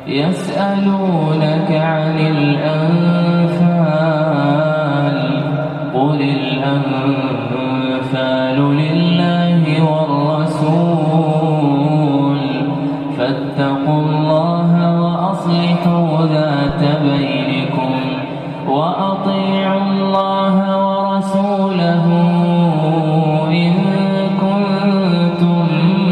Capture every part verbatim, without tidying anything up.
يسألونك عن الأنفال قل الأنفال لله والرسول فاتقوا الله وأصلحوا ذات بينكم وأطيعوا الله ورسوله إن كنتم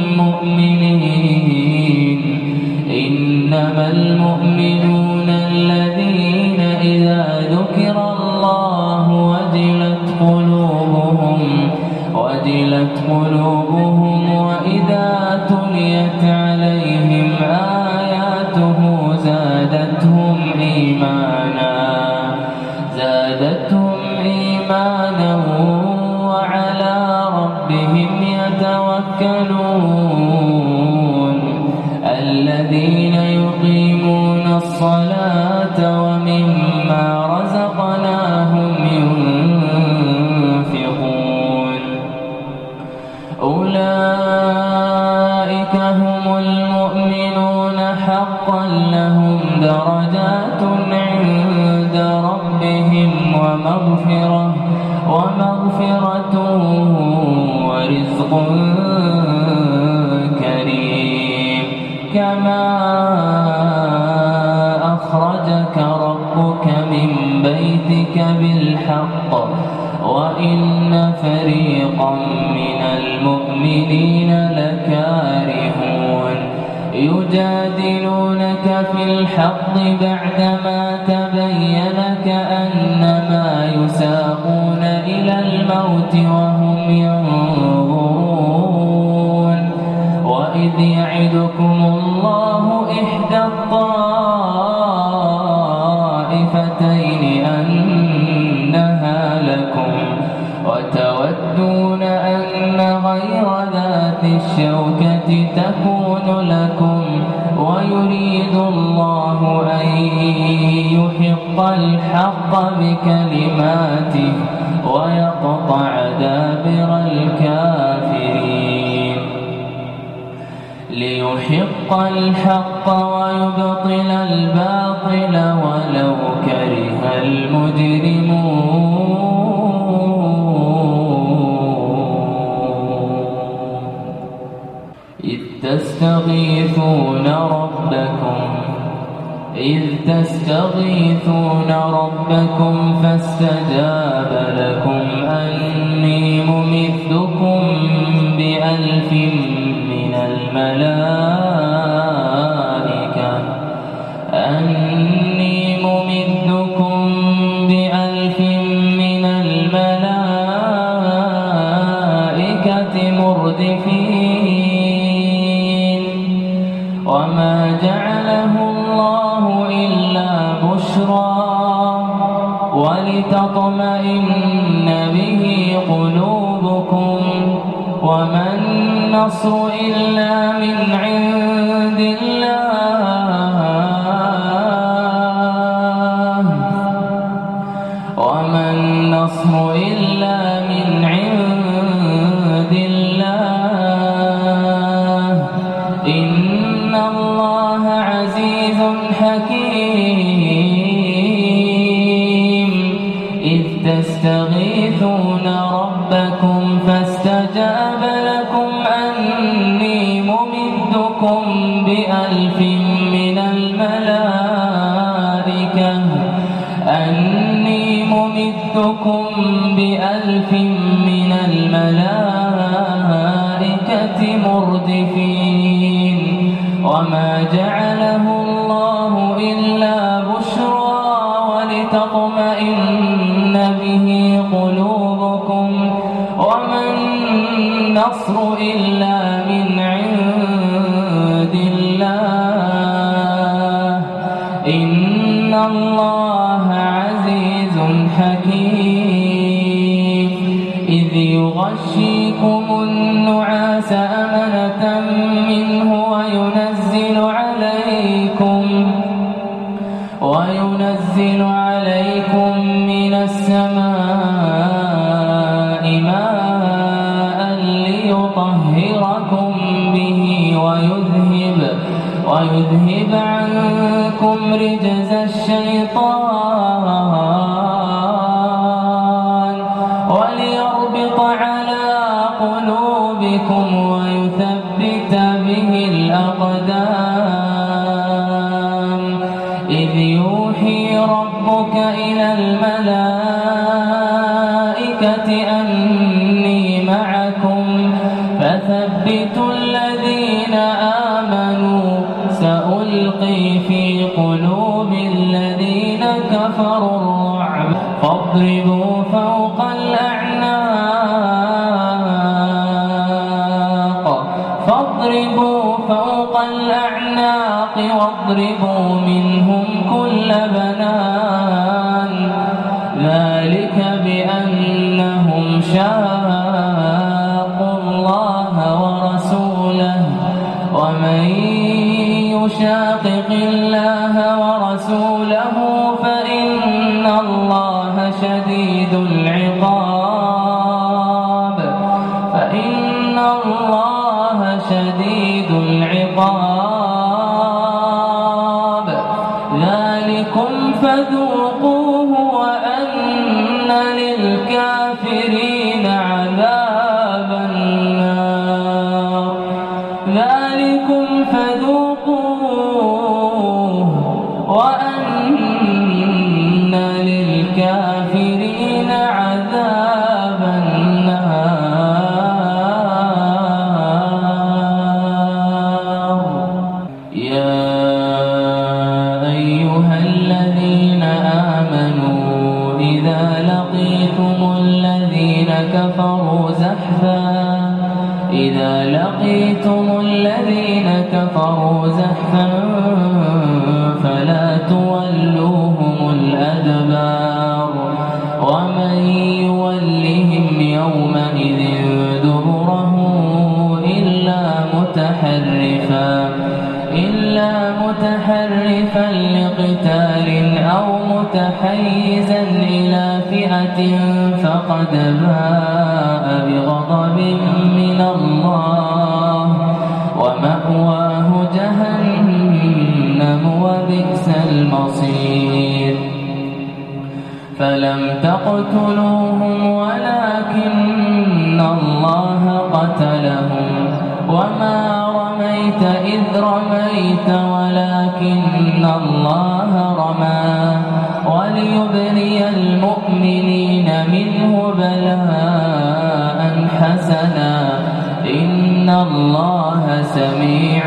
مؤمنين إنما المؤمنون الذين إذا ذكر الله وجلت قلوبهم وجلت قلوبهم وإذا تليت عليهم آياته زادتهم إيمانا زادتهم إيمانا وعلى ربهم يتوكلون الذين يقيمون الصلاة ومما رزقناهم ينفقون أولئك هم المؤمنون حقا لهم درجات عند ربهم ومغفرة ومغفرة ورزق كريم كما أخرجك ربك من بيتك بالحق وإن فريقا من المؤمنين لكارهون يجادلونك في الحق بعدما تبين كأنما يساقون إلى الموت وهم ينظرون وإذ يعدكم الله إحدى الطائفتين أنها لكم وتودون أن غير ذات الشوكة تكون لكم ويريد الله أن يحق الحق بكلماته ويقطع دابر الكافرين ليحق الحق ويبطل الباطل ولو كره المجرمون إذ تستغيثون ربكم إذ تستغيثون ربكم فاستجاب لكم أني ممدكم بألف من الملائكة أني ممدكم بألف من الملائكة مردفين وما جعله الله إلا بشرى ولتطمئن به قلوبكم وما النصر إلا من عند الله وما النصر إلا من عند الله إن الله عزيز حكيم إذ تستغيثون ربكم فاستجاب لكم أني ممدكم بألف من الملائكة أني ممدكم بألف من الملائكة مردفين وما جعله الله إلا بشرى ولتطمئن به قلوبكم وما النصر إلا من عند الله إن الله عزيز حكيم إذ يغشيكم النعاس أمنة منه وينزل عليكم وينزل عليكم من السماء ماء ليطهركم به ويذهب ويذهب عنكم بكم رجز الشيطان وليربط على قلوبكم ويثبت به الأقدام إذ يوحي ربك إلى الملائكة أني معكم فثبتوا الذين آمنوا سألقي في قلوب الذين كفروا الرعب فاضربوا فوق الأعناق فاضربوا فوق الأعناق واضربوا منهم كل بنان ذلك بأنهم شاقوا الله ورسوله ومن يشاقق الله ورسوله فإن الله شديد العقاب فإن الله شديد العقاب ذلكم فذوقوه وأن للكافرين عذاب النار ذلكم فذوقوه وأن للكافرين عذاب النار يا أيها الذين آمنوا إذا لقيتم الذين كفروا زحفا إذا لقيتم الذين كفروا زحفا فلا تولوهم الأدبار ومن يولهم يومئذ دبره إلا متحرفا إلا متحرفا لقتال أو متحيزا إلى فئة فقد باء بغضب من الله ومأواه جهنم وبئس المصير فلم تقتلوهم ولكن الله قتلهم وما رميت إذ رميت ولكن الله رمى وليبلي المؤمنين منه بلاء حسنا إن الله سميع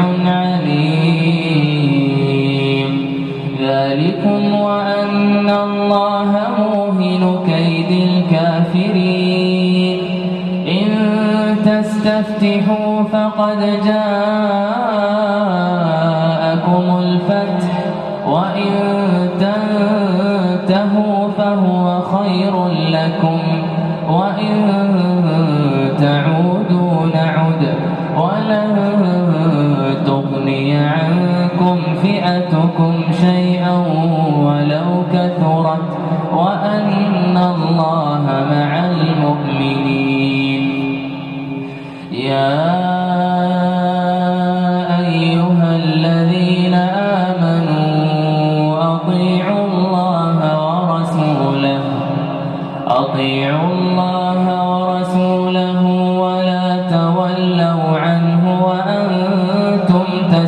عليم ذلكم وأن الله موهن كيد الكافرين إن تستفتحوا فقد جاءكم الفتح وإن تنتهوا فهو خير لكم وإن تعودوا نعد ولن تغني عنكم فئتكم شيئا ولو كثرت وأن الله مع المؤمنين يا أيها الذين آمنوا أطيعوا الله ورسوله أطيعوا الله ورسوله ولا تولوا عنه وأنتم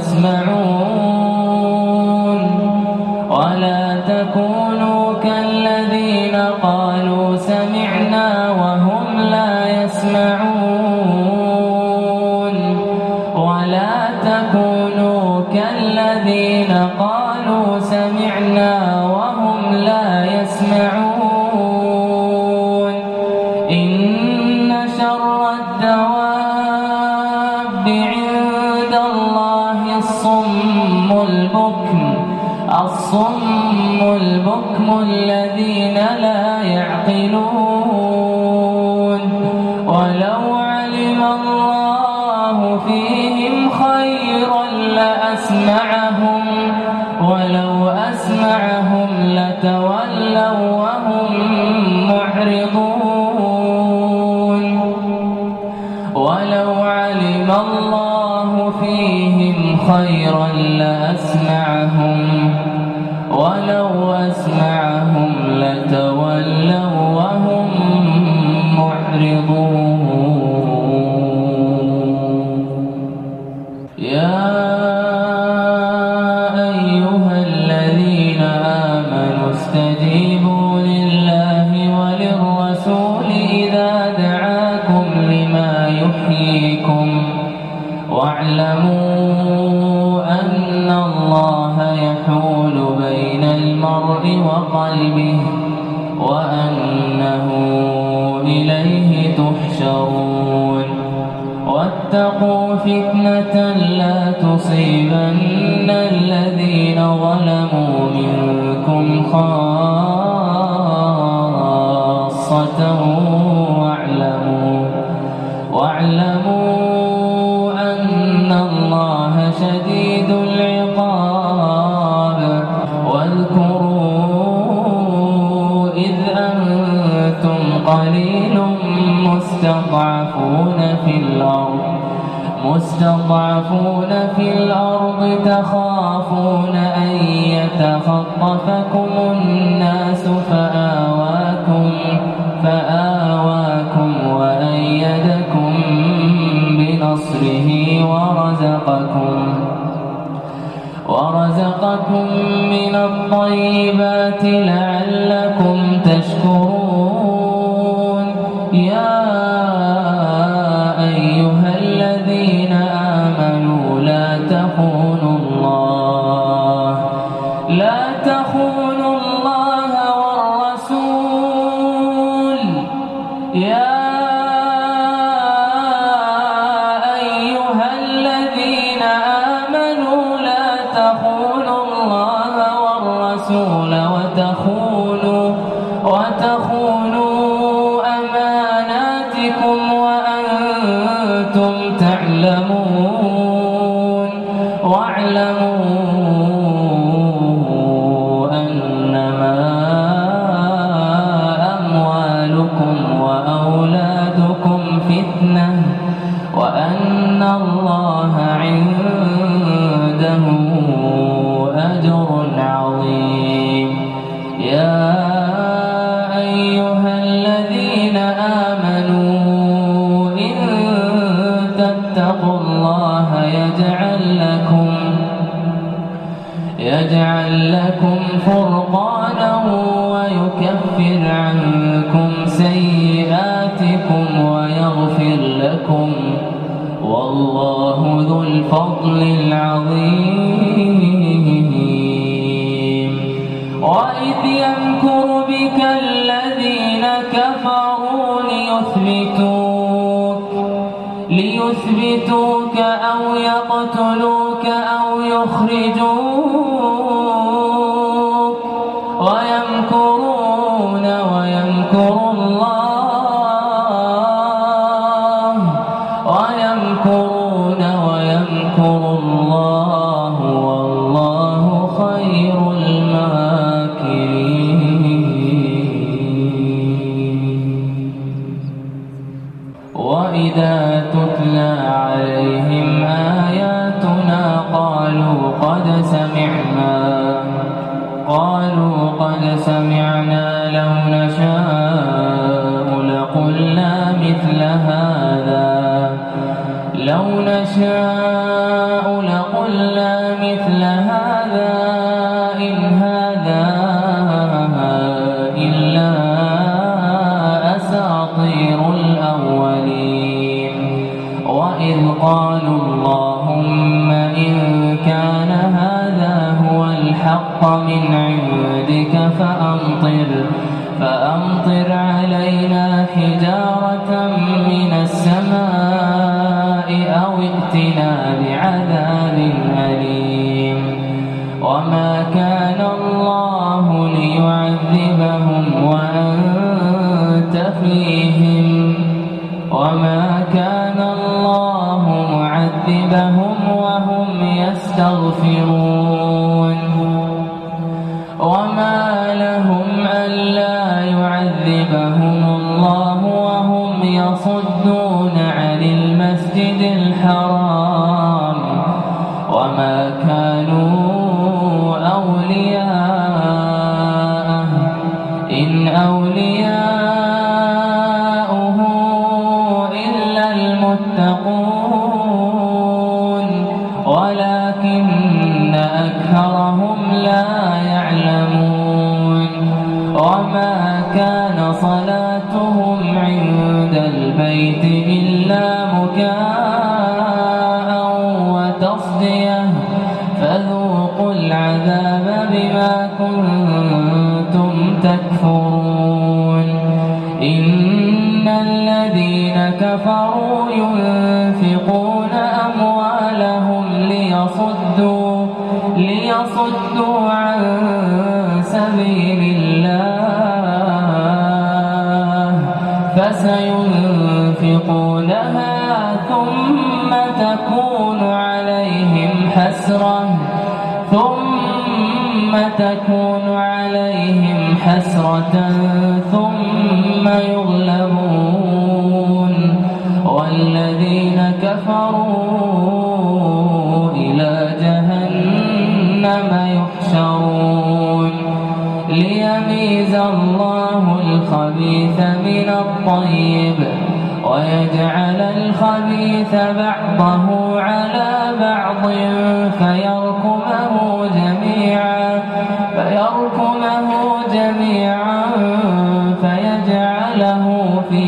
تسمعون ولا تكونوا كالذين قالوا سمعنا وهم لا يسمعون ولا تكونوا كالذين قالوا سمعنا وهم لا يسمعون إن شر الدواب عند الله الصم البكم الصم البكم الذين لا يعقلون ولو علم الله فيهم خيرا لأسمعهم ولو أسمعهم لتولوا وهم معرضون ولو علم الله فيهم خيرا لأسمعهم وقلبه وأنه إليه تحشرون واتقوا فتنة لا تصيبن الذين ظلموا منكم خاصة واعلموا واعلموا أن الله شديد العقاب واذكروا إذ أنتم قليل مستضعفون في الأرض مستضعفون في الأرض تخافون أن يتخطفكم الناس فآواكم فآواكم وأيدكم بنصره ورزقكم ورزقكم من الطيبات لعلكم تشكرون يا أيها الذين آمنوا لا تخونوا الله لا تخونوا الله والرسول يا أيها الذين آمنوا لا تخونوا الله والرسول وتخونوا وتخونوا أماناتكم وأنتم تعلمون واعلموا أنما أموالكم وأولادكم فتنة وأن الله عنده أجر عظيم يا أيها الذين آمنوا إن تتقوا الله يجعل لكم يجعل لكم فرقانا ويكفر عنكم سيئاتكم ويغفر لكم والله ذو الفضل العظيم وإذ يمكر بك الذين كفروا ليثبتوك ليثبتوك أو يقتلوك أو يخرجوك ويمكرون ويمكر الله ويمكرون ويمكر الله والله خير الماكرين وإذا تتلى عليهم آياتنا قالوا قد سمعنا قالوا قد سمعنا لو نشاء لقلنا مثل هذا لو نشاء لقلنا مثل هذا إن هذا إلا أساطير الأولين وإذ قالوا اللهم إن كان هذا هو الحق من عندك فأمطر فأمطر علينا حجارة من السماء أو ائتنا بعذاب أليم وما كان الله ليعذبهم وأنت فيهم وما كان الله معذبهم وهم يستغفرون وما لهم ألا يعذبهم الله وهم يصدون عن المسجد الحرام وما كانوا أولياءه إن أولياؤه إلا المتقون ولكن أكثرهم لا يعلمون وما كان صلاتهم عند البيت إلا مكاء وتصدية فذوقوا العذاب بما كنتم تكفرون إن الذين كفروا ينفقون أموالهم ليصدوا ليصدوا عن سبيل الله فسينفقونها ثم تكون عليهم حسرة ثم تكون عليهم حسرة ثم يغلبون والذين كفروا إلى جهنم يحشرون ليميز الله الخبيث من الطيب ويجعل الخبيث بعضه على بعض فيركمه جميعا فيركمه جميعا فيجعله في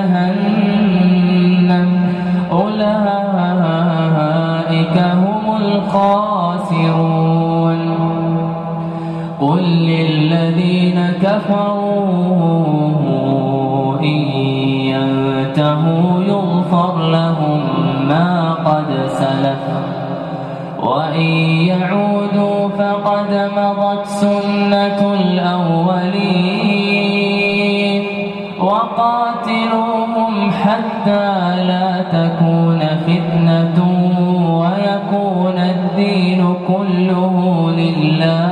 جهنم أولئك هم الخاسرون قل للذين كفروا إن ينتهوا يغفر لهم ما قد سلف وإن يعودوا فقد مضت سنة الأولين وقاتلوهم حتى لا تكون فتنة ويكون الدين كله لله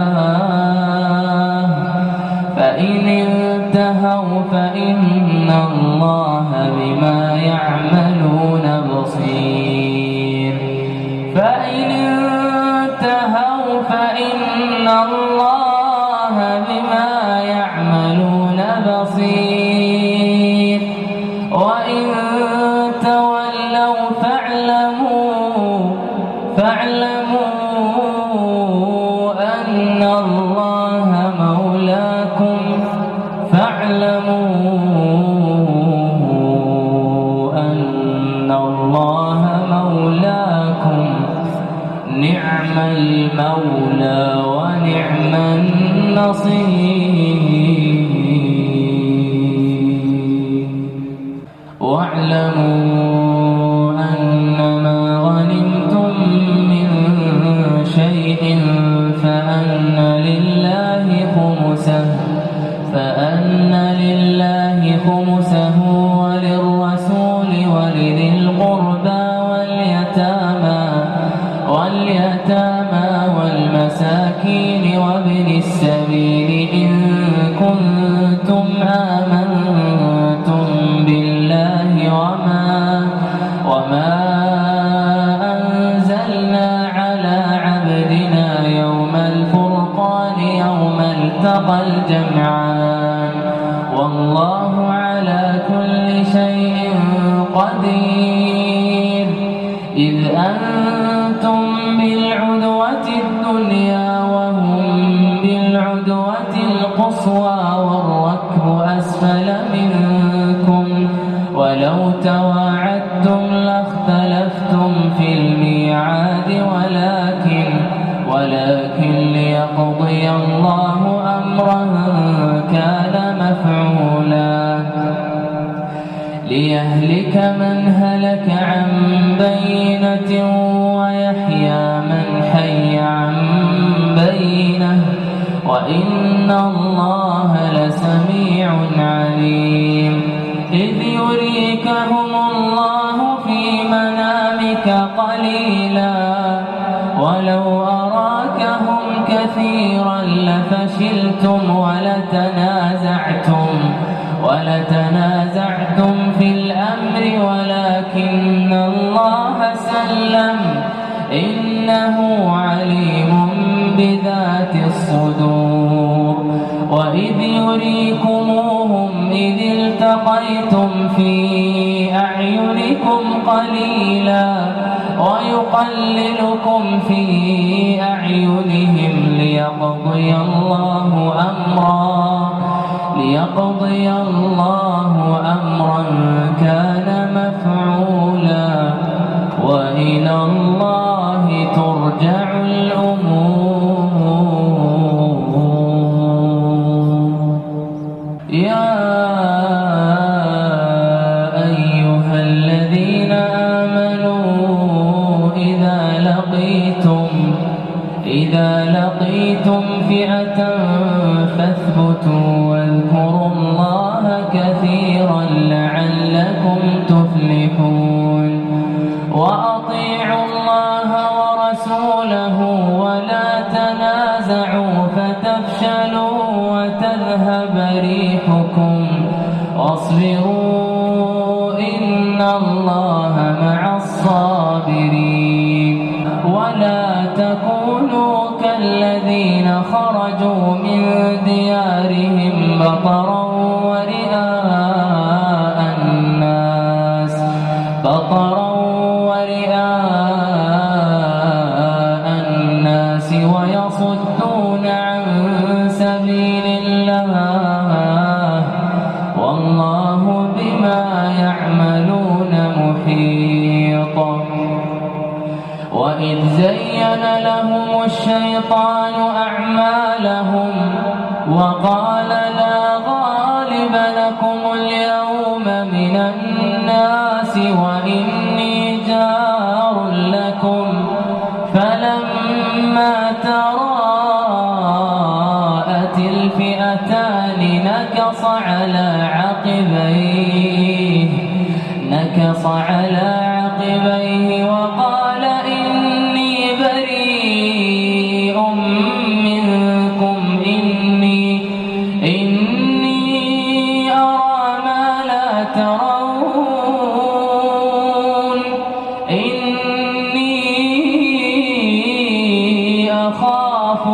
فإن انتهوا فإن الله بما يعملون بصير فإن انتهوا فإن الله بما يعملون بصير وإن تولوا فاعلموا فاعلموا أن الله مولاكم فاعلموا أن الله مولاكم نعم المولى ونعم النصير واعلموا أنما غنمتم من شيء فأن لله خمسه فأن لله خمسه وللرسول ولذي القربى واليتامى واليتامى والمساكين وابن السبيل إن كنتم آمنتم بالله وما وما أنزلنا على عبدنا يوم الفرقان يوم التقى الجمعان والله على كل شيء قدير إذ أنتم بالعدوة الدنيا وهم بالعدوة القصوى والركب أسفل منكم ولو تواعدتم لاختلفتم في الميعاد ولكن ولكن ليقضي الله أمرا كان مفعولا ليهلك من هلك عن بينة ويحيى من حي عن بينة وإن الله لسميع عليم إذ يريكهم الله في منامك قليلا ولو أراكهم كثيرا لفشلتم ولتنازعتم ولتنازعتم في الأمر ولكن الله سلم إنه عليم بذات الصدور وإذ يريكموهم إذ التقيتم في أعينكم قليلا ويقللكم في أعينهم ليقضي الله أمرا ليقضي الله أمرا كان مفعولا وإلى الله ترجع الأمور لقيتم فئة فاثبتوا واذكروا الله كثيرا لعلكم تفلحون وأطيعوا الله ورسوله ولا تنازعوا فتفشلوا وتذهب ريحكم واصبروا إن الله مع الصابرين ولا تكونوا كالذين خرجوا من ديارهم بطرا ورئاء الناس بطرا ورئاء الناس ويصدون عن سبيل الله والله بما يعملون محيط وإذ زين لهم الشيطان أعمالهم وقال لا غالب لكم اليوم من الناس وإني جار لكم فلما تراءت الفئتان نكص على عقبيه نكص على عقبيه وقال إني بريء منكم إني إني أرى ما لا ترون إني أخاف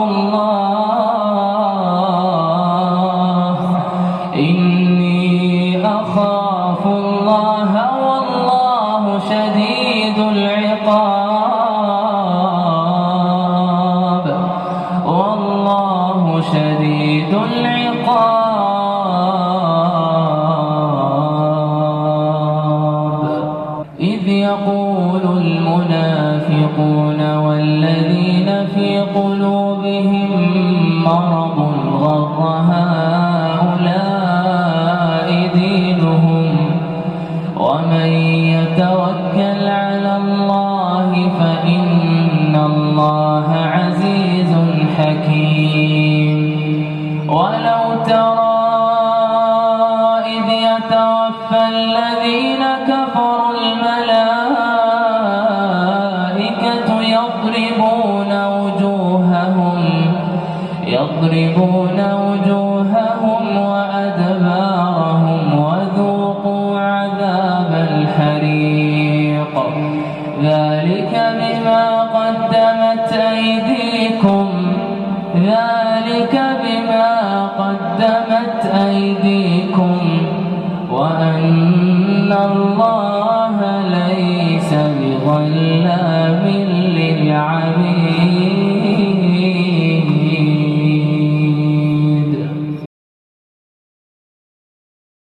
الله إني أخاف الله والله شديد العقاب والله شديد العقاب إذ يقول المنافقون والذين في قلوبهم مرض غر هؤلاء دينهم ومن يتوكل على الله فإن الله عزيز حكيم ولو ترى إذ يتوفى الذين كفروا الملائكة يضربون وجوههم يضربون وجوههم وأدبارهم وذوقوا عذاب الحريق ذلك بما قدمت أيديكم ذلك بما قدمت أيديكم وأن الله